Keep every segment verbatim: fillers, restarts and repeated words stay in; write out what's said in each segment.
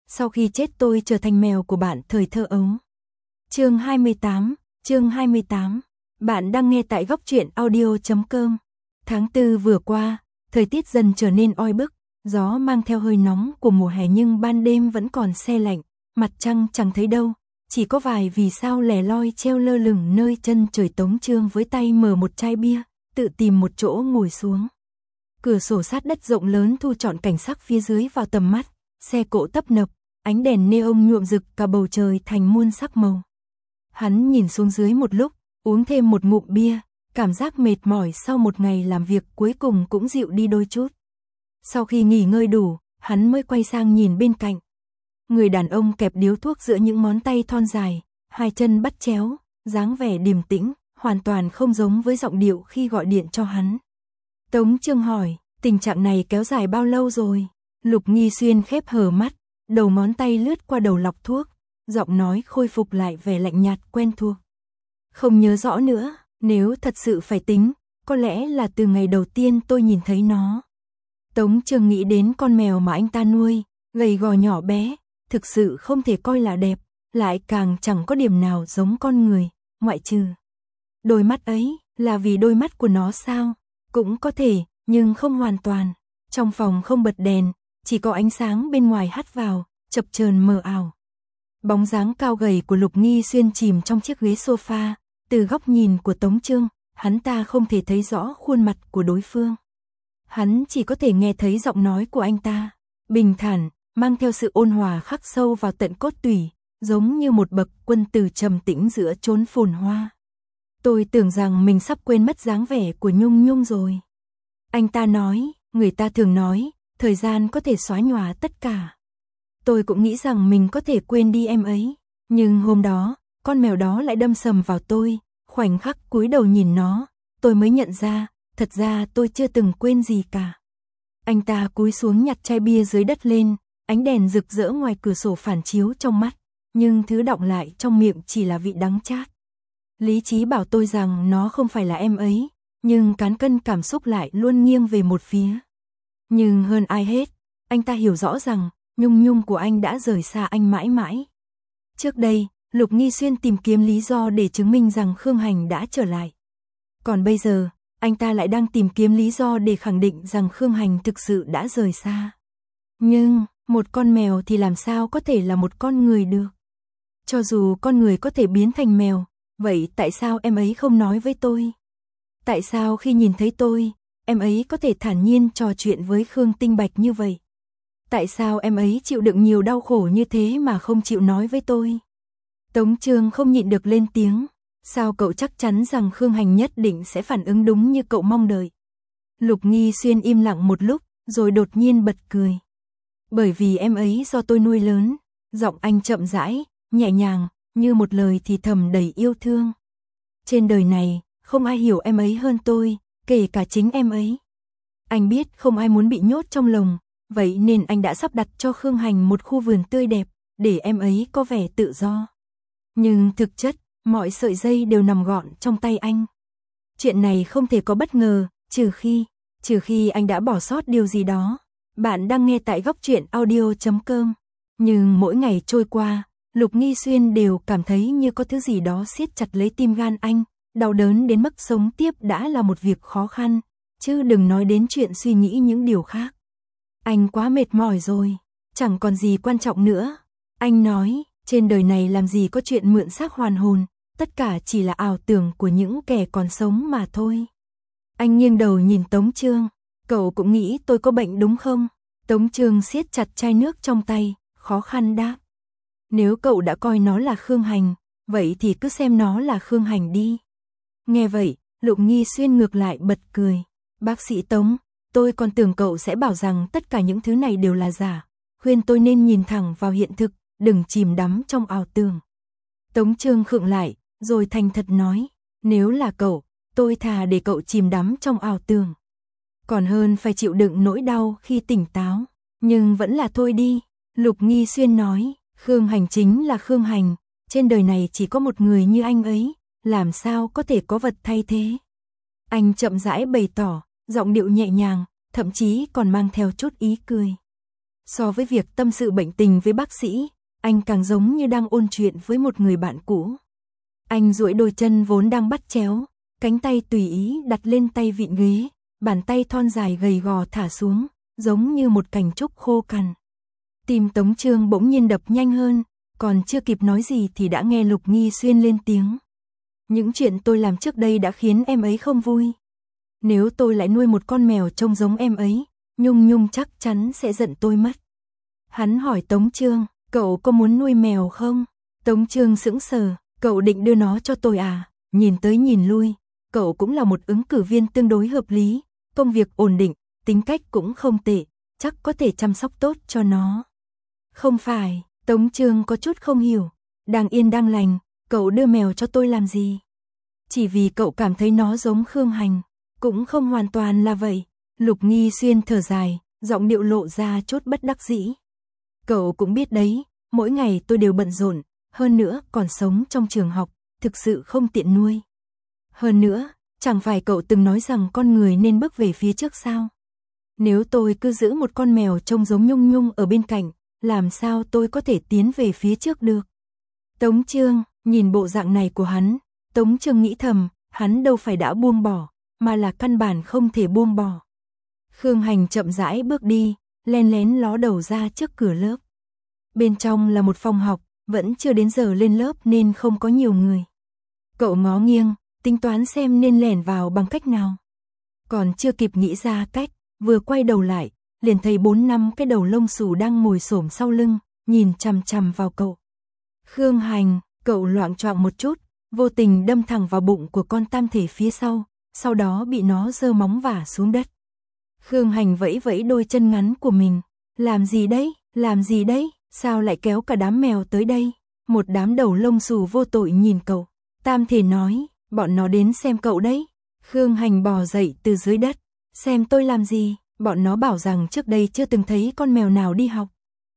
sau khi chết tôi trở thành mèo của bạn thời thơ ấu. Chương hai mươi tám, chương hai mươi tám. Bạn đang nghe tại góc truyện audio chấm com. Tháng tư vừa qua, thời tiết dần trở nên oi bức, gió mang theo hơi nóng của mùa hè nhưng ban đêm vẫn còn se lạnh, mặt trăng chẳng thấy đâu, chỉ có vài vì sao lẻ loi treo lơ lửng nơi chân trời. Tống Chương với tay mở một chai bia, tự tìm một chỗ ngồi xuống. Cửa sổ sát đất rộng lớn thu trọn cảnh sắc phía dưới vào tầm mắt, xe cộ tấp nập, ánh đèn neon nhuộm rực cả bầu trời thành muôn sắc màu. Hắn nhìn xuống dưới một lúc, uống thêm một ngụm bia, cảm giác mệt mỏi sau một ngày làm việc cuối cùng cũng dịu đi đôi chút. Sau khi nghỉ ngơi đủ, hắn mới quay sang nhìn bên cạnh. Người đàn ông kẹp điếu thuốc giữa những ngón tay thon dài, hai chân bắt chéo, dáng vẻ điềm tĩnh, hoàn toàn không giống với giọng điệu khi gọi điện cho hắn. Tống Chương hỏi, tình trạng này kéo dài bao lâu rồi? Lục Nghi Xuyên khép hờ mắt, đầu ngón tay lướt qua đầu lọc thuốc, giọng nói khôi phục lại vẻ lạnh nhạt quen thuộc. Không nhớ rõ nữa, nếu thật sự phải tính, có lẽ là từ ngày đầu tiên tôi nhìn thấy nó. Tống Chương nghĩ đến con mèo mà anh ta nuôi, gầy gò nhỏ bé, thực sự không thể coi là đẹp, lại càng chẳng có điểm nào giống con người, ngoại trừ đôi mắt ấy. Là vì đôi mắt của nó sao? Cũng có thể, nhưng không hoàn toàn. Trong phòng không bật đèn, chỉ có ánh sáng bên ngoài hắt vào, chập chờn mờ ảo. Bóng dáng cao gầy của Lục Nghi Xuyên chìm trong chiếc ghế sofa, từ góc nhìn của Tống Chương, hắn ta không thể thấy rõ khuôn mặt của đối phương. Hắn chỉ có thể nghe thấy giọng nói của anh ta, bình thản, mang theo sự ôn hòa khắc sâu vào tận cốt tủy, giống như một bậc quân tử trầm tĩnh giữa chốn phồn hoa. Tôi tưởng rằng mình sắp quên mất dáng vẻ của Nhung Nhung rồi. Anh ta nói, người ta thường nói, thời gian có thể xóa nhòa tất cả. Tôi cũng nghĩ rằng mình có thể quên đi em ấy, nhưng hôm đó, con mèo đó lại đâm sầm vào tôi, khoảnh khắc cúi đầu nhìn nó, tôi mới nhận ra, thật ra tôi chưa từng quên gì cả. Anh ta cúi xuống nhặt chai bia dưới đất lên, ánh đèn rực rỡ ngoài cửa sổ phản chiếu trong mắt, nhưng thứ đọng lại trong miệng chỉ là vị đắng chát. Lý trí bảo tôi rằng nó không phải là em ấy, nhưng cán cân cảm xúc lại luôn nghiêng về một phía. Nhưng hơn ai hết, anh ta hiểu rõ rằng, Nhung Nhung của anh đã rời xa anh mãi mãi. Trước đây, Lục Nghi Xuyên tìm kiếm lý do để chứng minh rằng Khương Hành đã trở lại. Còn bây giờ, anh ta lại đang tìm kiếm lý do để khẳng định rằng Khương Hành thực sự đã rời xa. Nhưng, một con mèo thì làm sao có thể là một con người được? Cho dù con người có thể biến thành mèo, vậy tại sao em ấy không nói với tôi? Tại sao khi nhìn thấy tôi, em ấy có thể thản nhiên trò chuyện với Khương Tinh Bạch như vậy? Tại sao em ấy chịu đựng nhiều đau khổ như thế mà không chịu nói với tôi? Tống Chương không nhịn được lên tiếng, sao cậu chắc chắn rằng Khương Hành nhất định sẽ phản ứng đúng như cậu mong đợi? Lục Nghi Xuyên im lặng một lúc, rồi đột nhiên bật cười. Bởi vì em ấy do tôi nuôi lớn, giọng anh chậm rãi, nhẹ nhàng, như một lời thì thầm đầy yêu thương. Trên đời này, không ai hiểu em ấy hơn tôi, kể cả chính em ấy. Anh biết không ai muốn bị nhốt trong lồng, vậy nên anh đã sắp đặt cho Khương Hành một khu vườn tươi đẹp, để em ấy có vẻ tự do. Nhưng thực chất, mọi sợi dây đều nằm gọn trong tay anh. Chuyện này không thể có bất ngờ, trừ khi, trừ khi anh đã bỏ sót điều gì đó. Bạn đang nghe tại góc truyện audio chấm com. Nhưng mỗi ngày trôi qua, Lục Nghi Xuyên đều cảm thấy như có thứ gì đó siết chặt lấy tim gan anh, đau đớn đến mức sống tiếp đã là một việc khó khăn, chứ đừng nói đến chuyện suy nghĩ những điều khác. Anh quá mệt mỏi rồi, chẳng còn gì quan trọng nữa. Anh nói, trên đời này làm gì có chuyện mượn xác hoàn hồn, tất cả chỉ là ảo tưởng của những kẻ còn sống mà thôi. Anh nghiêng đầu nhìn Tống Chương, cậu cũng nghĩ tôi có bệnh đúng không? Tống Chương siết chặt chai nước trong tay, khó khăn đáp. Nếu cậu đã coi nó là Khương Hành, vậy thì cứ xem nó là Khương Hành đi. Nghe vậy, Lục Nghi Xuyên ngược lại bật cười. Bác sĩ Tống, tôi còn tưởng cậu sẽ bảo rằng tất cả những thứ này đều là giả, khuyên tôi nên nhìn thẳng vào hiện thực, đừng chìm đắm trong ảo tưởng. Tống Chương khựng lại, rồi thành thật nói, nếu là cậu, tôi thà để cậu chìm đắm trong ảo tưởng. Còn hơn phải chịu đựng nỗi đau khi tỉnh táo, nhưng vẫn là thôi đi. Lục Nghi Xuyên nói, Khương Hành chính là Khương Hành, trên đời này chỉ có một người như anh ấy, làm sao có thể có vật thay thế. Anh chậm rãi bày tỏ, giọng điệu nhẹ nhàng, thậm chí còn mang theo chút ý cười. So với việc tâm sự bệnh tình với bác sĩ, anh càng giống như đang ôn chuyện với một người bạn cũ. Anh duỗi đôi chân vốn đang bắt chéo, cánh tay tùy ý đặt lên tay vịn ghế, bàn tay thon dài gầy gò thả xuống, giống như một cành trúc khô cằn. Tim Tống Chương bỗng nhiên đập nhanh hơn, còn chưa kịp nói gì thì đã nghe Lục Nghi Xuyên lên tiếng. Những chuyện tôi làm trước đây đã khiến em ấy không vui. Nếu tôi lại nuôi một con mèo trông giống em ấy, Nhung Nhung chắc chắn sẽ giận tôi mất. Hắn hỏi Tống Chương, cậu có muốn nuôi mèo không? Tống Chương sững sờ, cậu định đưa nó cho tôi à? Nhìn tới nhìn lui, cậu cũng là một ứng cử viên tương đối hợp lý, công việc ổn định, tính cách cũng không tệ, chắc có thể chăm sóc tốt cho nó. Không phải, Tống Chương có chút không hiểu, đang yên đang lành, cậu đưa mèo cho tôi làm gì? Chỉ vì cậu cảm thấy nó giống Khương Hành, cũng không hoàn toàn là vậy. Lục Nghi Xuyên thở dài, giọng điệu lộ ra chút bất đắc dĩ. Cậu cũng biết đấy, mỗi ngày tôi đều bận rộn, hơn nữa còn sống trong trường học, thực sự không tiện nuôi. Hơn nữa, chẳng phải cậu từng nói rằng con người nên bước về phía trước sao? Nếu tôi cứ giữ một con mèo trông giống Nhung Nhung ở bên cạnh, làm sao tôi có thể tiến về phía trước được? Tống Chương, nhìn bộ dạng này của hắn, Tống Chương nghĩ thầm, hắn đâu phải đã buông bỏ, mà là căn bản không thể buông bỏ. Khương Hành chậm rãi bước đi, len lén ló đầu ra trước cửa lớp. Bên trong là một phòng học, vẫn chưa đến giờ lên lớp nên không có nhiều người. Cậu ngó nghiêng, tính toán xem nên lẻn vào bằng cách nào. Còn chưa kịp nghĩ ra cách, vừa quay đầu lại, liền thấy bốn năm cái đầu lông xù đang ngồi xổm sau lưng, nhìn chằm chằm vào cậu. Khương Hành, cậu loạng choạng một chút, vô tình đâm thẳng vào bụng của con tam thể phía sau, sau đó bị nó giơ móng vả xuống đất. Khương Hành vẫy vẫy đôi chân ngắn của mình, làm gì đấy, làm gì đấy, sao lại kéo cả đám mèo tới đây? Một đám đầu lông xù vô tội nhìn cậu. Tam thể nói, bọn nó đến xem cậu đấy. Khương Hành bò dậy từ dưới đất, xem tôi làm gì? Bọn nó bảo rằng trước đây chưa từng thấy con mèo nào đi học.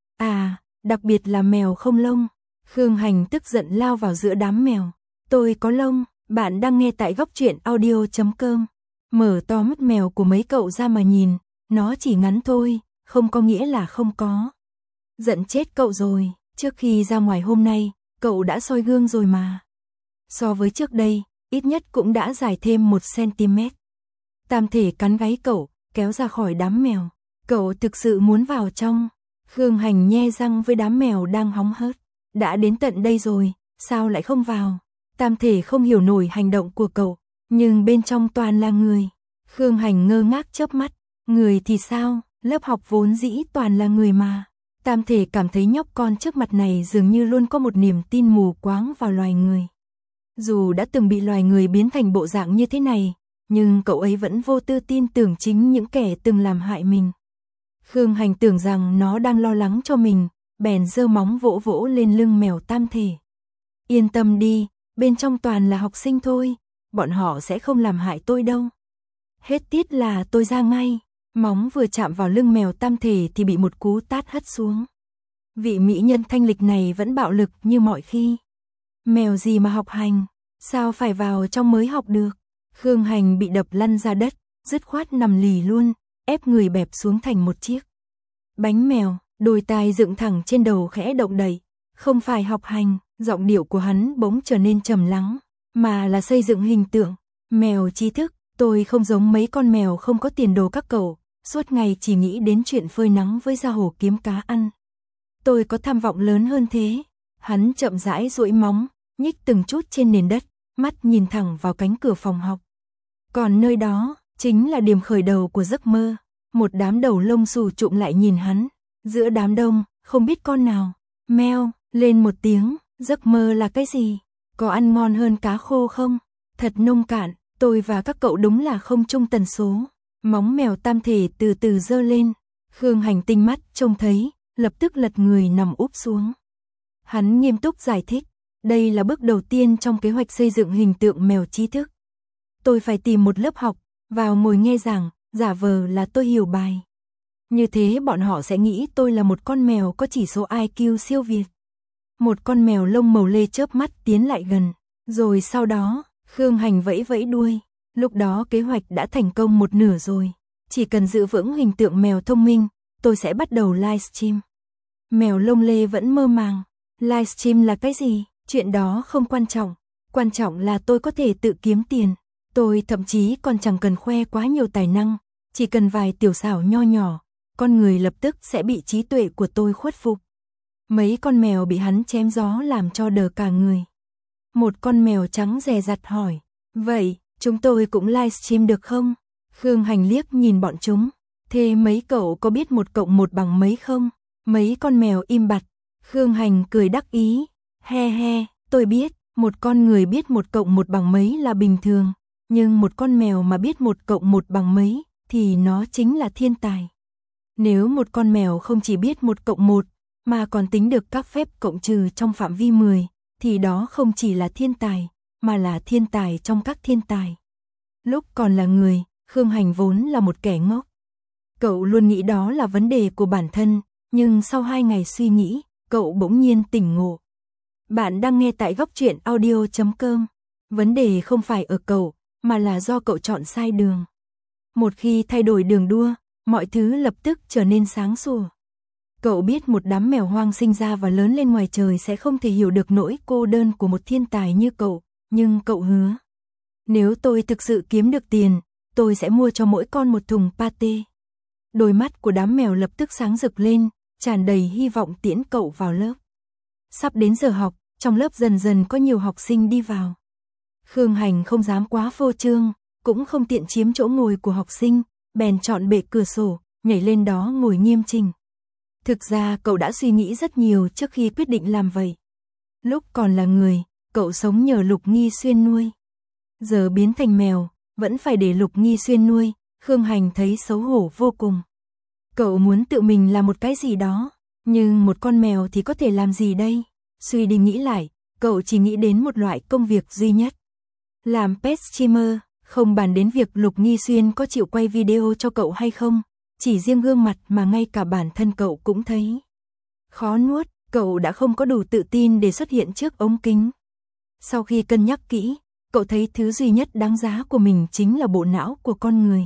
À, đặc biệt là mèo không lông. Khương Hành tức giận lao vào giữa đám mèo. Tôi có lông, bạn đang nghe tại góc truyện audio chấm com. Mở to mắt mèo của mấy cậu ra mà nhìn, nó chỉ ngắn thôi, không có nghĩa là không có. Giận chết cậu rồi, trước khi ra ngoài hôm nay, cậu đã soi gương rồi mà. So với trước đây, ít nhất cũng đã dài thêm một xăng-ti-mét. Tam thể cắn gáy cậu, kéo ra khỏi đám mèo. Cậu thực sự muốn vào trong. Khương Hành nhe răng với đám mèo đang hóng hớt. Đã đến tận đây rồi, sao lại không vào? Tam thể không hiểu nổi hành động của cậu, nhưng bên trong toàn là người. Khương Hành ngơ ngác chớp mắt, người thì sao, lớp học vốn dĩ toàn là người mà. Tam thể cảm thấy nhóc con trước mặt này dường như luôn có một niềm tin mù quáng vào loài người. Dù đã từng bị loài người biến thành bộ dạng như thế này, nhưng cậu ấy vẫn vô tư tin tưởng chính những kẻ từng làm hại mình. Khương Hành tưởng rằng nó đang lo lắng cho mình, bèn giơ móng vỗ vỗ lên lưng mèo tam thể. Yên tâm đi, bên trong toàn là học sinh thôi, bọn họ sẽ không làm hại tôi đâu. Hết tiết là tôi ra ngay, móng vừa chạm vào lưng mèo tam thể thì bị một cú tát hất xuống. Vị mỹ nhân thanh lịch này vẫn bạo lực như mọi khi. Mèo gì mà học hành, sao phải vào trong mới học được? Khương Hành bị đập lăn ra đất, dứt khoát nằm lì luôn, ép người bẹp xuống thành một chiếc bánh mèo, đôi tai dựng thẳng trên đầu khẽ động đậy. Không phải học hành, giọng điệu của hắn bỗng trở nên trầm lắng, mà là xây dựng hình tượng. Mèo trí thức, tôi không giống mấy con mèo không có tiền đồ các cậu, suốt ngày chỉ nghĩ đến chuyện phơi nắng với ra hồ kiếm cá ăn. Tôi có tham vọng lớn hơn thế. Hắn chậm rãi duỗi móng, nhích từng chút trên nền đất, mắt nhìn thẳng vào cánh cửa phòng học. Còn nơi đó, chính là điểm khởi đầu của giấc mơ. Một đám đầu lông xù trụm lại nhìn hắn, giữa đám đông, không biết con nào. Meo, lên một tiếng, giấc mơ là cái gì? Có ăn ngon hơn cá khô không? Thật nông cạn, tôi và các cậu đúng là không chung tần số. Móng mèo tam thể từ từ giơ lên. Khương Hành tinh mắt trông thấy, lập tức lật người nằm úp xuống. Hắn nghiêm túc giải thích, đây là bước đầu tiên trong kế hoạch xây dựng hình tượng mèo trí thức. Tôi phải tìm một lớp học, vào ngồi nghe giảng, giả vờ là tôi hiểu bài. Như thế bọn họ sẽ nghĩ tôi là một con mèo có chỉ số i kiu siêu việt. Một con mèo lông màu lê chớp mắt tiến lại gần, rồi sau đó, Khương Hành vẫy vẫy đuôi. Lúc đó kế hoạch đã thành công một nửa rồi, chỉ cần giữ vững hình tượng mèo thông minh, tôi sẽ bắt đầu livestream. Mèo lông lê vẫn mơ màng. Livestream là cái gì? Chuyện đó không quan trọng. Quan trọng là tôi có thể tự kiếm tiền. Tôi thậm chí còn chẳng cần khoe quá nhiều tài năng. Chỉ cần vài tiểu xảo nho nhỏ, con người lập tức sẽ bị trí tuệ của tôi khuất phục. Mấy con mèo bị hắn chém gió làm cho đờ cả người. Một con mèo trắng dè dặt hỏi, vậy, chúng tôi cũng livestream được không? Khương Hành liếc nhìn bọn chúng, thế mấy cậu có biết một cộng một bằng mấy không? Mấy con mèo im bặt, Khương Hành cười đắc ý, he he, tôi biết, một con người biết một cộng một bằng mấy là bình thường, nhưng một con mèo mà biết một cộng một bằng mấy, thì nó chính là thiên tài. Nếu một con mèo không chỉ biết một cộng một, mà còn tính được các phép cộng trừ trong phạm vi mười, thì đó không chỉ là thiên tài, mà là thiên tài trong các thiên tài. Lúc còn là người, Khương Hành vốn là một kẻ ngốc. Cậu luôn nghĩ đó là vấn đề của bản thân, nhưng sau hai ngày suy nghĩ, cậu bỗng nhiên tỉnh ngộ. Bạn đang nghe tại góc truyện audio chấm com. Vấn đề không phải ở cậu, mà là do cậu chọn sai đường. Một khi thay đổi đường đua, mọi thứ lập tức trở nên sáng sủa. Cậu biết một đám mèo hoang sinh ra và lớn lên ngoài trời sẽ không thể hiểu được nỗi cô đơn của một thiên tài như cậu, nhưng cậu hứa. Nếu tôi thực sự kiếm được tiền, tôi sẽ mua cho mỗi con một thùng pate. Đôi mắt của đám mèo lập tức sáng rực lên, tràn đầy hy vọng tiễn cậu vào lớp. Sắp đến giờ học, trong lớp dần dần có nhiều học sinh đi vào. Khương Hành không dám quá phô trương, cũng không tiện chiếm chỗ ngồi của học sinh, bèn chọn bệ cửa sổ, nhảy lên đó ngồi nghiêm chỉnh. Thực ra cậu đã suy nghĩ rất nhiều trước khi quyết định làm vậy. Lúc còn là người, cậu sống nhờ Lục Nghi Xuyên nuôi. Giờ biến thành mèo, vẫn phải để Lục Nghi Xuyên nuôi, Khương Hành thấy xấu hổ vô cùng. Cậu muốn tự mình làm một cái gì đó, nhưng một con mèo thì có thể làm gì đây? Suy đi nghĩ lại, cậu chỉ nghĩ đến một loại công việc duy nhất. Làm pet streamer, không bàn đến việc Lục Nghi Xuyên có chịu quay video cho cậu hay không, chỉ riêng gương mặt mà ngay cả bản thân cậu cũng thấy khó nuốt, cậu đã không có đủ tự tin để xuất hiện trước ống kính. Sau khi cân nhắc kỹ, cậu thấy thứ duy nhất đáng giá của mình chính là bộ não của con người.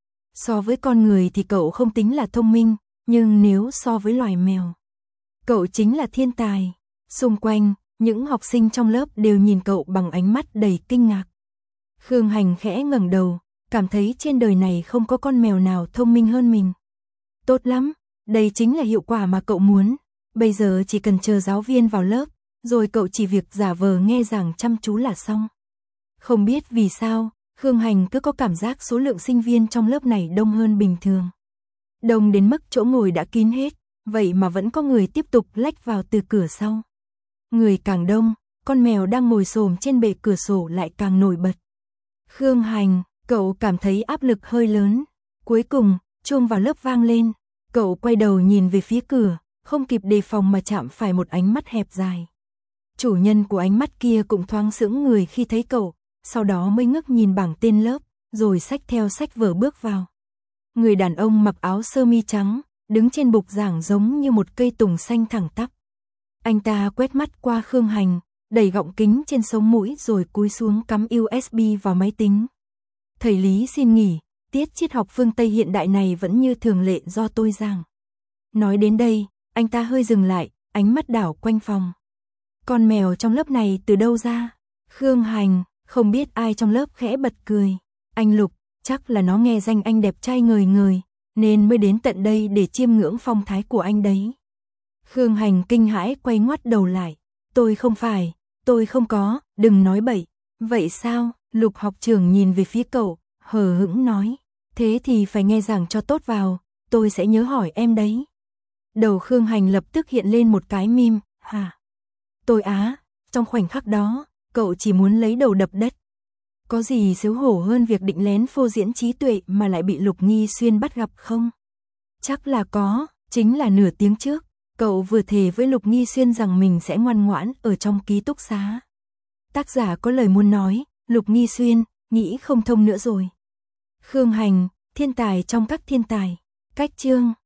So với con người thì cậu không tính là thông minh, nhưng nếu so với loài mèo, cậu chính là thiên tài. Xung quanh, những học sinh trong lớp đều nhìn cậu bằng ánh mắt đầy kinh ngạc. Khương Hành khẽ ngẩng đầu, cảm thấy trên đời này không có con mèo nào thông minh hơn mình. Tốt lắm, đây chính là hiệu quả mà cậu muốn. Bây giờ chỉ cần chờ giáo viên vào lớp, rồi cậu chỉ việc giả vờ nghe giảng chăm chú là xong. Không biết vì sao, Khương Hành cứ có cảm giác số lượng sinh viên trong lớp này đông hơn bình thường. Đông đến mức chỗ ngồi đã kín hết, vậy mà vẫn có người tiếp tục lách vào từ cửa sau. Người càng đông, con mèo đang ngồi xổm trên bệ cửa sổ lại càng nổi bật. Khương Hành, cậu cảm thấy áp lực hơi lớn. Cuối cùng, chuông vào lớp vang lên. Cậu quay đầu nhìn về phía cửa, không kịp đề phòng mà chạm phải một ánh mắt hẹp dài. Chủ nhân của ánh mắt kia cũng thoáng sững người khi thấy cậu, sau đó mới ngước nhìn bảng tên lớp, rồi xách theo sách vở bước vào. Người đàn ông mặc áo sơ mi trắng, đứng trên bục giảng giống như một cây tùng xanh thẳng tắp. Anh ta quét mắt qua Khương Hành, đẩy gọng kính trên sống mũi rồi cúi xuống cắm u ét bê vào máy tính. Thầy Lý xin nghỉ, tiết triết học phương Tây hiện đại này vẫn như thường lệ do tôi giảng. Nói đến đây, anh ta hơi dừng lại, ánh mắt đảo quanh phòng. Con mèo trong lớp này từ đâu ra? Khương Hành, không biết ai trong lớp khẽ bật cười. Anh Lục, chắc là nó nghe danh anh đẹp trai ngời ngời, nên mới đến tận đây để chiêm ngưỡng phong thái của anh đấy. Khương Hành kinh hãi quay ngoắt đầu lại. Tôi không phải, tôi không có, đừng nói bậy. Vậy sao? Lục học trưởng nhìn về phía cậu, hờ hững nói. Thế thì phải nghe giảng cho tốt vào, tôi sẽ nhớ hỏi em đấy. Đầu Khương Hành lập tức hiện lên một cái mím, hả? Tôi á, trong khoảnh khắc đó, cậu chỉ muốn lấy đầu đập đất. Có gì xấu hổ hơn việc định lén phô diễn trí tuệ mà lại bị Lục Nghi Xuyên bắt gặp không? Chắc là có, chính là nửa tiếng trước, cậu vừa thề với Lục Nghi Xuyên rằng mình sẽ ngoan ngoãn ở trong ký túc xá. Tác giả có lời muốn nói, Lục Nghi Xuyên, nghĩ không thông nữa rồi. Khương Hành, thiên tài trong các thiên tài. Cách chương